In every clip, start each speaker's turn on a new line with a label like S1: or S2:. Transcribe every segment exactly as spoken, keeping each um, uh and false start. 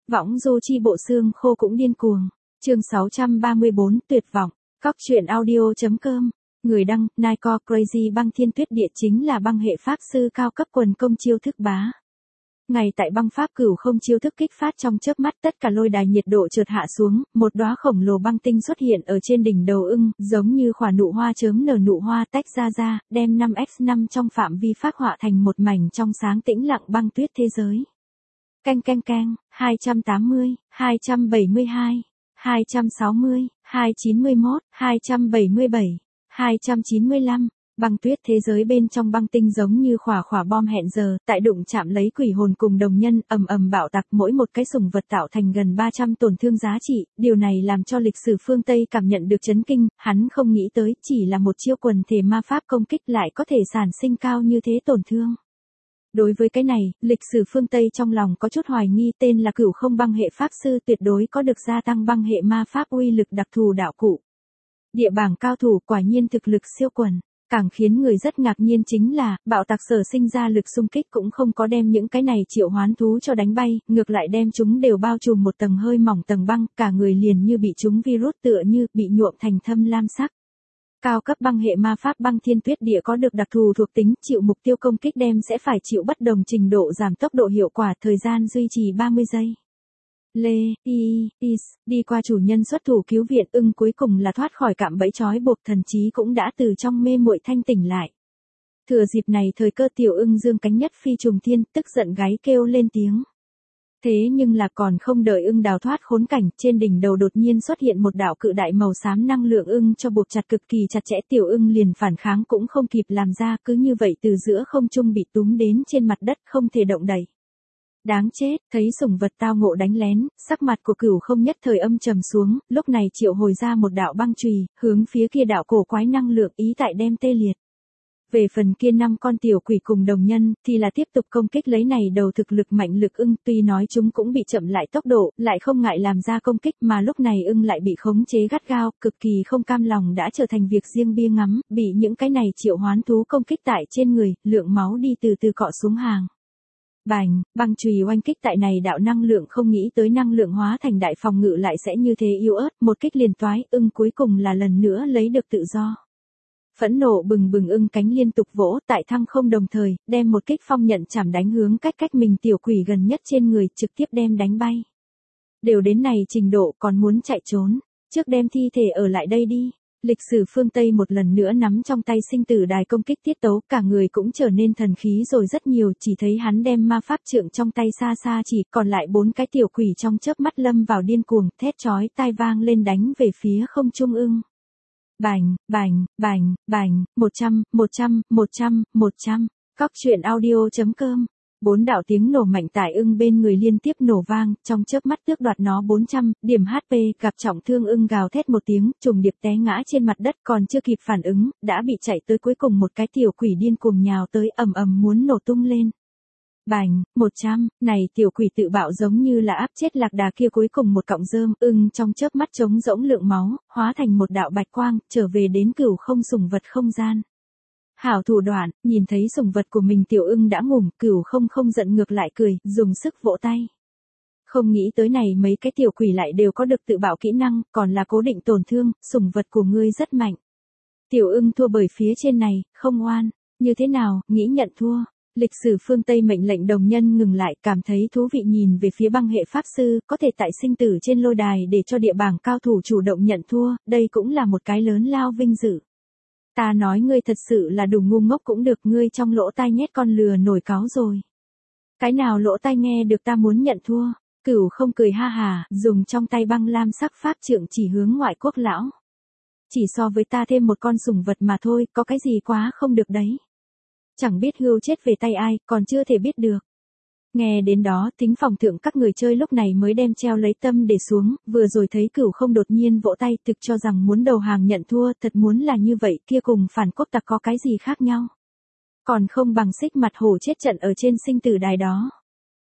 S1: Võng du chi bộ xương khô cũng điên cuồng. Chương sáu trăm ba mươi bốn tuyệt vọng. Cóc truyện audio chấm com. Người đăng, Nike Crazy băng thiên tuyết địa chính là băng hệ pháp sư cao cấp quần công chiêu thức bá. Ngày tại băng pháp cửu không chiêu thức kích phát trong chớp mắt, tất cả lôi đài nhiệt độ chợt hạ xuống, một đóa khổng lồ băng tinh xuất hiện ở trên đỉnh đầu ưng, giống như khỏa nụ hoa chớm nở nụ hoa tách ra ra, đem năm nhân năm trong phạm vi phác họa thành một mảnh trong sáng tĩnh lặng băng tuyết thế giới. Canh canh canh, hai trăm tám mươi, hai trăm bảy mươi hai, hai trăm sáu mươi, hai trăm chín mươi mốt, hai trăm bảy mươi bảy, hai trăm chín mươi lăm. Băng tuyết thế giới bên trong băng tinh giống như khỏa khỏa bom hẹn giờ, tại đụng chạm lấy quỷ hồn cùng đồng nhân, ầm ầm bạo tạc, mỗi một cái sủng vật tạo thành gần ba trăm tổn thương giá trị, điều này làm cho lịch sử phương Tây cảm nhận được chấn kinh, hắn không nghĩ tới, chỉ là một chiêu quần thể ma pháp công kích lại có thể sản sinh cao như thế tổn thương. Đối với cái này, lịch sử phương Tây trong lòng có chút hoài nghi, tên là cửu không băng hệ pháp sư tuyệt đối có được gia tăng băng hệ ma pháp uy lực đặc thù đạo cụ. Địa bảng cao thủ quả nhiên thực lực siêu quần. Càng khiến người rất ngạc nhiên chính là, bạo tạc sở sinh ra lực xung kích cũng không có đem những cái này triệu hoán thú cho đánh bay, ngược lại đem chúng đều bao trùm một tầng hơi mỏng tầng băng, cả người liền như bị chúng virus tựa như bị nhuộm thành thâm lam sắc. Cao cấp băng hệ ma pháp băng thiên tuyết địa có được đặc thù thuộc tính, chịu mục tiêu công kích đem sẽ phải chịu bất đồng trình độ giảm tốc độ hiệu quả, thời gian duy trì ba mươi giây. Lê, y, is, đi qua chủ nhân xuất thủ cứu viện, ưng cuối cùng là thoát khỏi cạm bẫy trói buộc, thần trí cũng đã từ trong mê muội thanh tỉnh lại. Thừa dịp này thời cơ, tiểu ưng dương cánh nhất phi trùng thiên, tức giận gáy kêu lên tiếng. Thế nhưng là còn không đợi ưng đào thoát khốn cảnh, trên đỉnh đầu đột nhiên xuất hiện một đạo cự đại màu xám năng lượng ưng cho buộc chặt cực kỳ chặt chẽ, tiểu ưng liền phản kháng cũng không kịp làm ra, cứ như vậy từ giữa không trung bị túm đến trên mặt đất không thể động đậy. Đáng chết, thấy sủng vật tao ngộ đánh lén, sắc mặt của cửu không nhất thời âm trầm xuống, lúc này triệu hồi ra một đạo băng chùy, hướng phía kia đạo cổ quái năng lượng ý tại đem tê liệt. Về phần kia năm con tiểu quỷ cùng đồng nhân, thì là tiếp tục công kích lấy này đầu thực lực mạnh lực ưng, tuy nói chúng cũng bị chậm lại tốc độ, lại không ngại làm ra công kích, mà lúc này ưng lại bị khống chế gắt gao, cực kỳ không cam lòng đã trở thành việc riêng bia ngắm, bị những cái này triệu hoán thú công kích tại trên người, lượng máu đi từ từ cọ xuống hàng. Bành, băng chùy oanh kích tại này đạo năng lượng, không nghĩ tới năng lượng hóa thành đại phòng ngự lại sẽ như thế yếu ớt, một kích liền toái, ưng cuối cùng là lần nữa lấy được tự do. Phẫn nộ bừng bừng ưng cánh liên tục vỗ, tại thăng không đồng thời, đem một kích phong nhận chảm đánh hướng cách cách mình tiểu quỷ gần nhất trên người, trực tiếp đem đánh bay. Đều đến này trình độ còn muốn chạy trốn, trước đem thi thể ở lại đây đi. Lịch sử phương Tây một lần nữa nắm trong tay sinh tử đài công kích tiết tấu, cả người cũng trở nên thần khí rồi rất nhiều, chỉ thấy hắn đem ma pháp trượng trong tay xa xa chỉ, còn lại bốn cái tiểu quỷ trong chớp mắt lâm vào điên cuồng, thét chói tai vang lên đánh về phía không trung ưng. Bành, bành, bành, bành, một trăm, một trăm, một trăm, một trăm. Cóc truyện audio chấm com. Bốn đạo tiếng nổ mạnh tại ưng bên người liên tiếp nổ vang, trong chớp mắt tước đoạt nó bốn trăm điểm hát pê, gặp trọng thương ưng gào thét một tiếng, trùng điệp té ngã trên mặt đất, còn chưa kịp phản ứng, đã bị chạy tới cuối cùng một cái tiểu quỷ điên cuồng nhào tới, ầm ầm muốn nổ tung lên. Bành, một trăm, này tiểu quỷ tự bạo giống như là áp chết lạc đà kia cuối cùng một cọng rơm, ưng trong chớp mắt trống rỗng lượng máu, hóa thành một đạo bạch quang, trở về đến cửu không sủng vật không gian. Hảo thủ đoạn, nhìn thấy sủng vật của mình tiểu ưng đã ngủm, cửu không không giận ngược lại cười, dùng sức vỗ tay. Không nghĩ tới này mấy cái tiểu quỷ lại đều có được tự bạo kỹ năng, còn là cố định tổn thương, sủng vật của ngươi rất mạnh. Tiểu ưng thua bởi phía trên này, không oan, như thế nào, nghĩ nhận thua. Lịch sử phương Tây mệnh lệnh đồng nhân ngừng lại, cảm thấy thú vị nhìn về phía băng hệ pháp sư, có thể tại sinh tử trên lôi đài để cho địa bảng cao thủ chủ động nhận thua, đây cũng là một cái lớn lao vinh dự. Ta nói ngươi thật sự là đủ ngu ngốc cũng được, ngươi trong lỗ tai nhét con lừa nổi cáo rồi. Cái nào lỗ tai nghe được ta muốn nhận thua, cửu không cười ha hà, dùng trong tay băng lam sắc pháp trượng chỉ hướng ngoại quốc lão. Chỉ so với ta thêm một con sủng vật mà thôi, có cái gì quá không được đấy. Chẳng biết hưu chết về tay ai, còn chưa thể biết được. Nghe đến đó, thính phòng thượng các người chơi lúc này mới đem treo lấy tâm để xuống, vừa rồi thấy cửu không đột nhiên vỗ tay, thực cho rằng muốn đầu hàng nhận thua, thật muốn là như vậy, kia cùng phản quốc tặc có cái gì khác nhau. Còn không bằng xích mặt hổ chết trận ở trên sinh tử đài đó.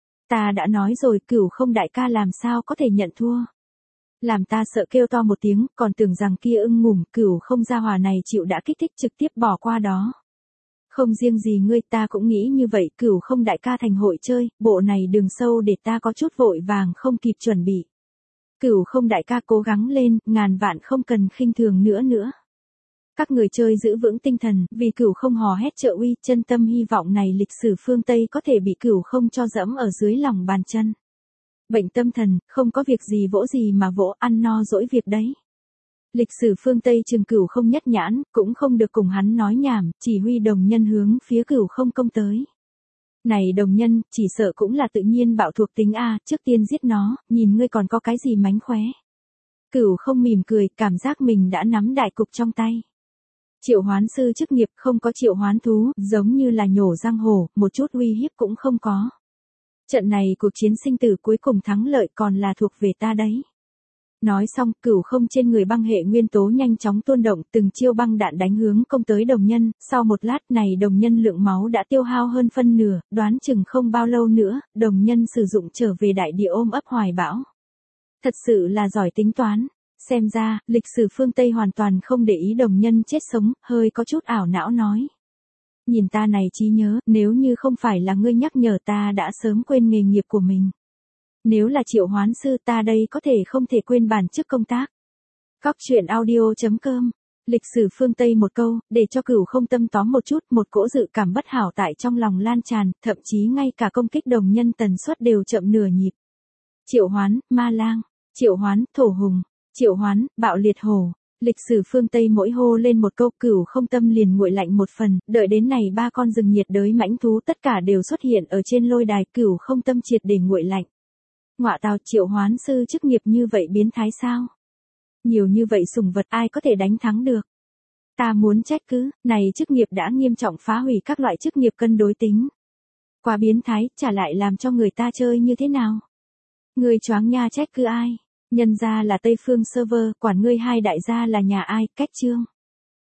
S1: Ta đã nói rồi, cửu không đại ca làm sao có thể nhận thua. Làm ta sợ kêu to một tiếng, còn tưởng rằng kia ưng ngủm, cửu không gia hòa này chịu đã kích thích trực tiếp bỏ qua đó. Không riêng gì ngươi, ta cũng nghĩ như vậy, Cửu Không đại ca thành hội chơi, bộ này đường sâu để ta có chút vội vàng không kịp chuẩn bị. Cửu Không đại ca cố gắng lên, ngàn vạn không cần khinh thường nữa nữa. Các người chơi giữ vững tinh thần, vì Cửu Không hò hét trợ uy, chân tâm hy vọng này lịch sử phương Tây có thể bị Cửu Không cho dẫm ở dưới lòng bàn chân. Bệnh tâm thần, không có việc gì vỗ gì mà vỗ, ăn no dỗi việc đấy. Lịch sử phương Tây Trường Cửu Không nhất nhãn, cũng không được cùng hắn nói nhảm, chỉ huy đồng nhân hướng phía Cửu Không công tới. Này đồng nhân, chỉ sợ cũng là tự nhiên bạo thuộc tính a, trước tiên giết nó, nhìn ngươi còn có cái gì mánh khóe. Cửu Không mỉm cười, cảm giác mình đã nắm đại cục trong tay. Triệu hoán sư chức nghiệp không có triệu hoán thú, giống như là nhổ răng hổ, một chút uy hiếp cũng không có. Trận này cuộc chiến sinh tử cuối cùng thắng lợi còn là thuộc về ta đấy. Nói xong, Cửu Không trên người băng hệ nguyên tố nhanh chóng tuôn động, từng chiêu băng đạn đánh hướng công tới đồng nhân, sau một lát này đồng nhân lượng máu đã tiêu hao hơn phân nửa, đoán chừng không bao lâu nữa, đồng nhân sử dụng trở về đại địa ôm ấp hoài bão. Thật sự là giỏi tính toán. Xem ra, lịch sử phương Tây hoàn toàn không để ý đồng nhân chết sống, hơi có chút ảo não nói. Nhìn ta này trí nhớ, nếu như không phải là ngươi nhắc nhở ta đã sớm quên nghề nghiệp của mình. Nếu là triệu hoán sư ta đây có thể không thể quên bản chức công tác. Cóc truyện audio chấm com. Lịch sử phương Tây một câu, để cho Cửu Không tâm tóm một chút, một cỗ dự cảm bất hảo tại trong lòng lan tràn, thậm chí ngay cả công kích đồng nhân tần suất đều chậm nửa nhịp. Triệu hoán, ma lang, triệu hoán, thổ hùng, triệu hoán, bạo liệt hổ. Lịch sử phương Tây mỗi hô lên một câu, Cửu Không tâm liền nguội lạnh một phần, đợi đến này ba con rừng nhiệt đới mãnh thú tất cả đều xuất hiện ở trên lôi đài, Cửu Không tâm triệt để nguội lạnh. Ngọa tào, triệu hoán sư chức nghiệp như vậy biến thái sao? Nhiều như vậy sủng vật ai có thể đánh thắng được? Ta muốn trách cứ, này chức nghiệp đã nghiêm trọng phá hủy các loại chức nghiệp cân đối tính. Quá biến thái, trả lại làm cho người ta chơi như thế nào? Người choáng nha, trách cứ ai? Nhân ra là Tây Phương server, quản ngươi hai đại gia là nhà ai, cách chương.